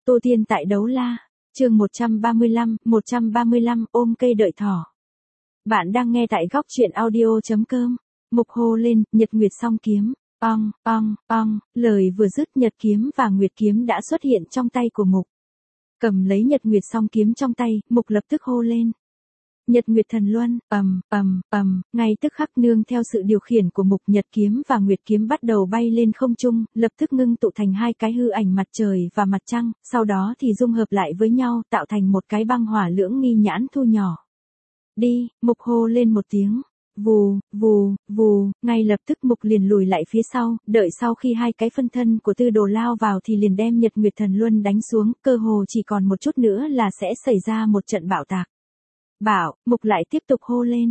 Tô Tiên tại đấu la. Chương 135 ôm cây đợi thỏ. Bạn đang nghe tại góc truyện audio.com. Mục hô lên, Nhật Nguyệt song kiếm. Ong, ong, ong, lời vừa dứt Nhật kiếm và Nguyệt kiếm đã xuất hiện trong tay của Mục. Cầm lấy Nhật Nguyệt song kiếm trong tay, Mục lập tức hô lên. Nhật Nguyệt thần luân, ngay tức khắc nương theo sự điều khiển của Mục, Nhật kiếm và Nguyệt kiếm bắt đầu bay lên không trung, lập tức ngưng tụ thành hai cái hư ảnh mặt trời và mặt trăng, sau đó thì dung hợp lại với nhau, tạo thành một cái băng hỏa lưỡng nghi nhãn thu nhỏ. Đi, Mục hô lên một tiếng. Vù, vù, vù, ngay lập tức Mục liền lùi lại phía sau, đợi sau khi hai cái phân thân của Tư Đồ lao vào thì liền đem Nhật Nguyệt thần luân đánh xuống, cơ hồ chỉ còn một chút nữa là sẽ xảy ra một trận bạo tạc. Bảo, Mục lại tiếp tục hô lên.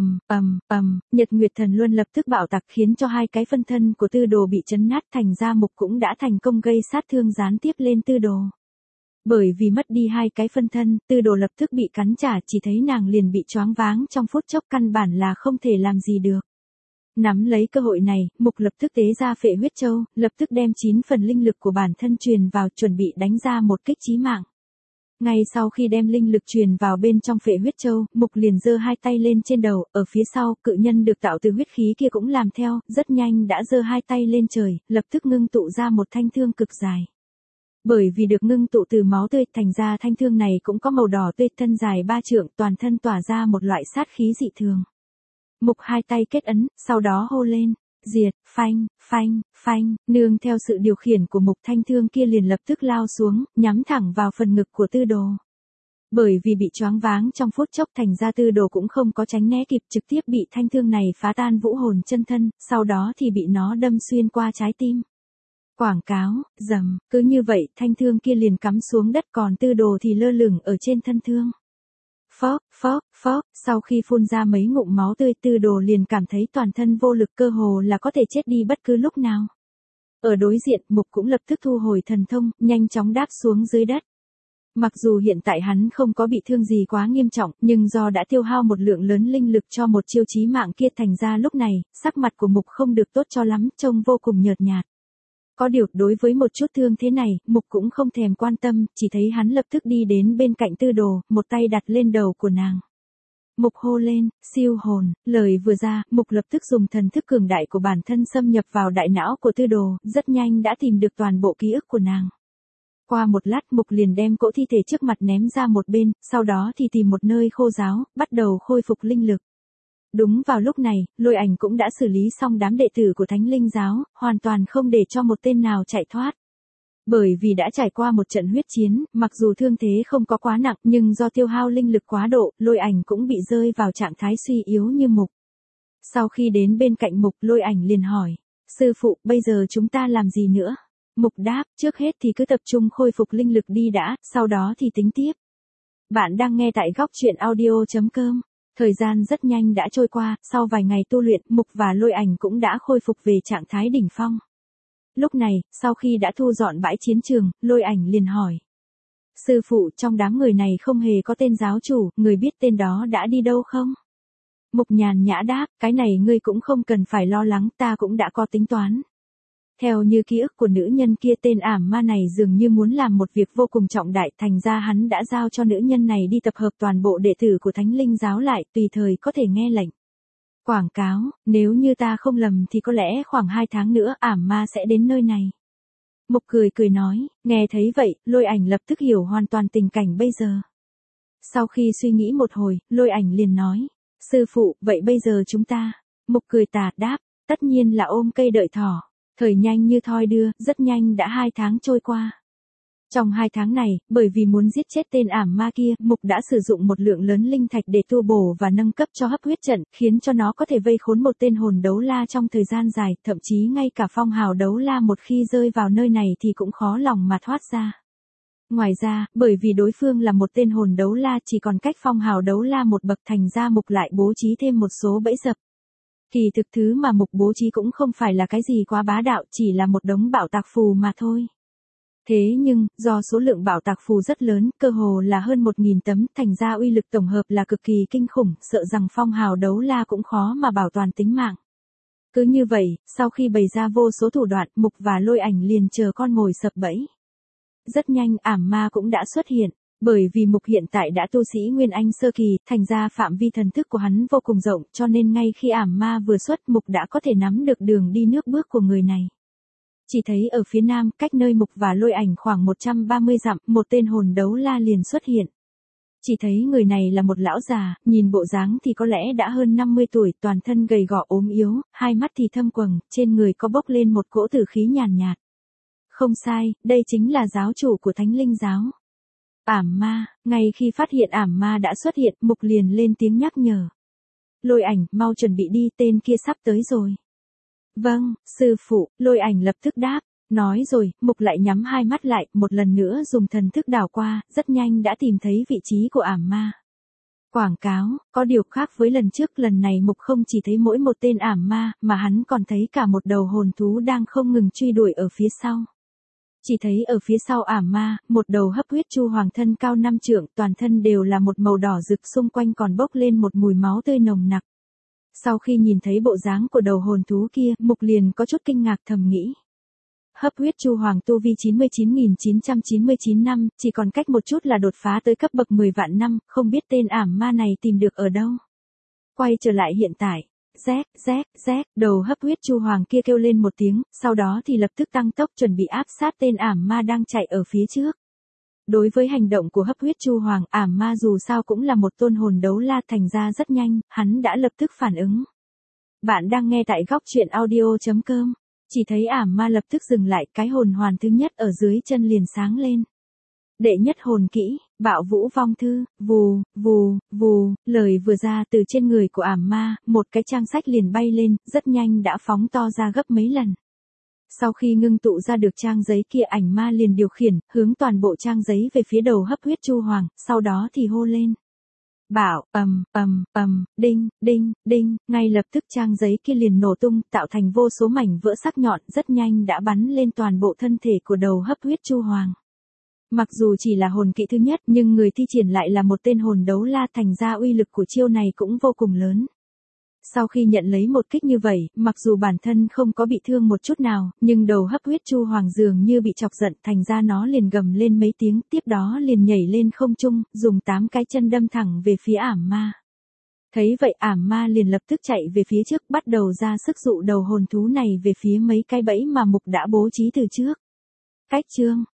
Nhật Nguyệt thần luân lập tức bạo tạc khiến cho hai cái phân thân của Tư Đồ bị chấn nát, thành ra Mục cũng đã thành công gây sát thương gián tiếp lên Tư Đồ. Bởi vì mất đi hai cái phân thân, Tư Đồ lập tức bị cắn trả, chỉ thấy nàng liền bị choáng váng trong phút chốc, căn bản là không thể làm gì được. Nắm lấy cơ hội này, Mục lập tức tế ra Phệ Huyết Châu, lập tức đem 9 phần linh lực của bản thân truyền vào, chuẩn bị đánh ra một kích chí mạng. Ngay sau khi đem linh lực truyền vào bên trong Phệ Huyết Châu, Mục liền giơ hai tay lên trên đầu, ở phía sau, cự nhân được tạo từ huyết khí kia cũng làm theo, rất nhanh đã giơ hai tay lên trời, lập tức ngưng tụ ra một thanh thương cực dài. Bởi vì được ngưng tụ từ máu tươi, thành ra thanh thương này cũng có màu đỏ tươi, thân dài 3 trượng, toàn thân tỏa ra một loại sát khí dị thường. Mục hai tay kết ấn, sau đó hô lên. Diệt, phanh, nương theo sự điều khiển của Mục, thanh thương kia liền lập tức lao xuống, nhắm thẳng vào phần ngực của Tư Đồ. Bởi vì bị choáng váng trong phút chốc, thành ra Tư Đồ cũng không có tránh né kịp, trực tiếp bị thanh thương này phá tan vũ hồn chân thân, sau đó thì bị nó đâm xuyên qua trái tim. Quảng cáo, rầm, cứ như vậy thanh thương kia liền cắm xuống đất, còn Tư Đồ thì lơ lửng ở trên thân thương. Phốc, sau khi phun ra mấy ngụm máu tươi, Tư Đồ liền cảm thấy toàn thân vô lực, cơ hồ là có thể chết đi bất cứ lúc nào. Ở đối diện, Mục cũng lập tức thu hồi thần thông, nhanh chóng đáp xuống dưới đất. Mặc dù hiện tại hắn không có bị thương gì quá nghiêm trọng, nhưng do đã tiêu hao một lượng lớn linh lực cho một chiêu chí mạng kia, thành ra lúc này, sắc mặt của Mục không được tốt cho lắm, trông vô cùng nhợt nhạt. Có điều, đối với một chút thương thế này, Mục cũng không thèm quan tâm, chỉ thấy hắn lập tức đi đến bên cạnh Tư Đồ, một tay đặt lên đầu của nàng. Mục hô lên, siêu hồn, lời vừa ra, Mục lập tức dùng thần thức cường đại của bản thân xâm nhập vào đại não của Tư Đồ, rất nhanh đã tìm được toàn bộ ký ức của nàng. Qua một lát, Mục liền đem cỗ thi thể trước mặt ném ra một bên, sau đó thì tìm một nơi khô ráo, bắt đầu khôi phục linh lực. Đúng vào lúc này, Lôi Ảnh cũng đã xử lý xong đám đệ tử của Thánh Linh giáo, hoàn toàn không để cho một tên nào chạy thoát. Bởi vì đã trải qua một trận huyết chiến, mặc dù thương thế không có quá nặng, nhưng do tiêu hao linh lực quá độ, Lôi Ảnh cũng bị rơi vào trạng thái suy yếu như Mục. Sau khi đến bên cạnh Mục, Lôi Ảnh liền hỏi, sư phụ, bây giờ chúng ta làm gì nữa? Mục đáp, trước hết thì cứ tập trung khôi phục linh lực đi đã, sau đó thì tính tiếp. Bạn đang nghe tại góc truyện audio.com. Thời gian rất nhanh đã trôi qua, sau vài ngày tu luyện, Mục và Lôi Ảnh cũng đã khôi phục về trạng thái đỉnh phong. Lúc này, sau khi đã thu dọn bãi chiến trường, Lôi Ảnh liền hỏi. Sư phụ, trong đám người này không hề có tên giáo chủ, người biết tên đó đã đi đâu không? Mục nhàn nhã đáp, cái này ngươi cũng không cần phải lo lắng, ta cũng đã có tính toán. Theo như ký ức của nữ nhân kia, tên ảm ma này dường như muốn làm một việc vô cùng trọng đại, thành ra hắn đã giao cho nữ nhân này đi tập hợp toàn bộ đệ tử của Thánh Linh giáo lại, tùy thời có thể nghe lệnh. Quảng cáo, nếu như ta không lầm thì có lẽ khoảng 2 tháng nữa ảm ma sẽ đến nơi này. Mục cười nói, nghe thấy vậy, Lôi Ảnh lập tức hiểu hoàn toàn tình cảnh bây giờ. Sau khi suy nghĩ một hồi, Lôi Ảnh liền nói, sư phụ, vậy bây giờ chúng ta? Mục cười tà đáp, tất nhiên là ôm cây đợi thỏ. Thời nhanh như thoi đưa, rất nhanh đã 2 tháng trôi qua. Trong 2 tháng này, bởi vì muốn giết chết tên ảm ma kia, Mục đã sử dụng một lượng lớn linh thạch để tu bổ và nâng cấp cho hấp huyết trận, khiến cho nó có thể vây khốn một tên hồn đấu la trong thời gian dài, thậm chí ngay cả phong hào đấu la một khi rơi vào nơi này thì cũng khó lòng mà thoát ra. Ngoài ra, bởi vì đối phương là một tên hồn đấu la chỉ còn cách phong hào đấu la một bậc, thành ra Mục lại bố trí thêm một số bẫy dập. Kỳ thực thứ mà Mục bố trí cũng không phải là cái gì quá bá đạo, chỉ là một đống bảo tạc phù mà thôi. Thế nhưng, do số lượng bảo tạc phù rất lớn, cơ hồ là hơn 1000 tấm, thành ra uy lực tổng hợp là cực kỳ kinh khủng, sợ rằng phong hào đấu la cũng khó mà bảo toàn tính mạng. Cứ như vậy, sau khi bày ra vô số thủ đoạn, Mục và Lôi Ảnh liền chờ con mồi sập bẫy. Rất nhanh ảm ma cũng đã xuất hiện. Bởi vì Mục hiện tại đã tu sĩ Nguyên Anh sơ kỳ, thành ra phạm vi thần thức của hắn vô cùng rộng, cho nên ngay khi ảm ma vừa xuất, Mục đã có thể nắm được đường đi nước bước của người này. Chỉ thấy ở phía nam, cách nơi Mục và Lôi Ảnh khoảng 130 dặm, một tên hồn đấu la liền xuất hiện. Chỉ thấy người này là một lão già, nhìn bộ dáng thì có lẽ đã hơn 50 tuổi, toàn thân gầy gò ốm yếu, hai mắt thì thâm quầng, trên người có bốc lên một cỗ tử khí nhàn nhạt. Không sai, đây chính là giáo chủ của Thánh Linh giáo. Ảm ma, ngay khi phát hiện ảm ma đã xuất hiện, Mục liền lên tiếng nhắc nhở. Lôi Ảnh, mau chuẩn bị đi, tên kia sắp tới rồi. Vâng, sư phụ, Lôi Ảnh lập tức đáp. Nói rồi, Mục lại nhắm hai mắt lại, một lần nữa dùng thần thức đảo qua, rất nhanh đã tìm thấy vị trí của ảm ma. Quảng cáo, có điều khác với lần trước, lần này Mục không chỉ thấy mỗi một tên ảm ma, mà hắn còn thấy cả một đầu hồn thú đang không ngừng truy đuổi ở phía sau. Chỉ thấy ở phía sau ảm ma, một đầu hấp huyết chu hoàng thân cao 5 trượng, toàn thân đều là một màu đỏ rực, xung quanh còn bốc lên một mùi máu tươi nồng nặc. Sau khi nhìn thấy bộ dáng của đầu hồn thú kia, Mục liền có chút kinh ngạc thầm nghĩ. Hấp huyết chu hoàng tu vi 99.999 năm, chỉ còn cách một chút là đột phá tới cấp bậc 10 vạn năm, không biết tên ảm ma này tìm được ở đâu. Quay trở lại hiện tại. Rét, đầu hấp huyết chu hoàng kia kêu lên một tiếng, sau đó thì lập tức tăng tốc chuẩn bị áp sát tên ảm ma đang chạy ở phía trước. Đối với hành động của hấp huyết chu hoàng, ảm ma dù sao cũng là một tôn hồn đấu la, thành ra rất nhanh, hắn đã lập tức phản ứng. Bạn đang nghe tại góc truyện audio.com. Chỉ thấy ảm ma lập tức dừng lại, cái hồn hoàn thứ nhất ở dưới chân liền sáng lên. Đệ nhất hồn kỹ, Bạo Vũ Vong Thư, vù, vù, vù, lời vừa ra từ trên người của ảm ma, một cái trang sách liền bay lên, rất nhanh đã phóng to ra gấp mấy lần. Sau khi ngưng tụ ra được trang giấy kia, ảnh ma liền điều khiển, hướng toàn bộ trang giấy về phía đầu hấp huyết chu hoàng, sau đó thì hô lên. Bảo, đinh, ngay lập tức trang giấy kia liền nổ tung, tạo thành vô số mảnh vỡ sắc nhọn, rất nhanh đã bắn lên toàn bộ thân thể của đầu hấp huyết chu hoàng. Mặc dù chỉ là hồn kỹ thứ nhất, nhưng người thi triển lại là một tên hồn đấu la, thành ra uy lực của chiêu này cũng vô cùng lớn. Sau khi nhận lấy một kích như vậy, mặc dù bản thân không có bị thương một chút nào, nhưng đầu hấp huyết chu hoàng dường như bị chọc giận, thành ra nó liền gầm lên mấy tiếng, tiếp đó liền nhảy lên không trung, dùng 8 cái chân đâm thẳng về phía ảm ma. Thấy vậy ảm ma liền lập tức chạy về phía trước, bắt đầu ra sức dụ đầu hồn thú này về phía mấy cái bẫy mà Mục đã bố trí từ trước. Cách chương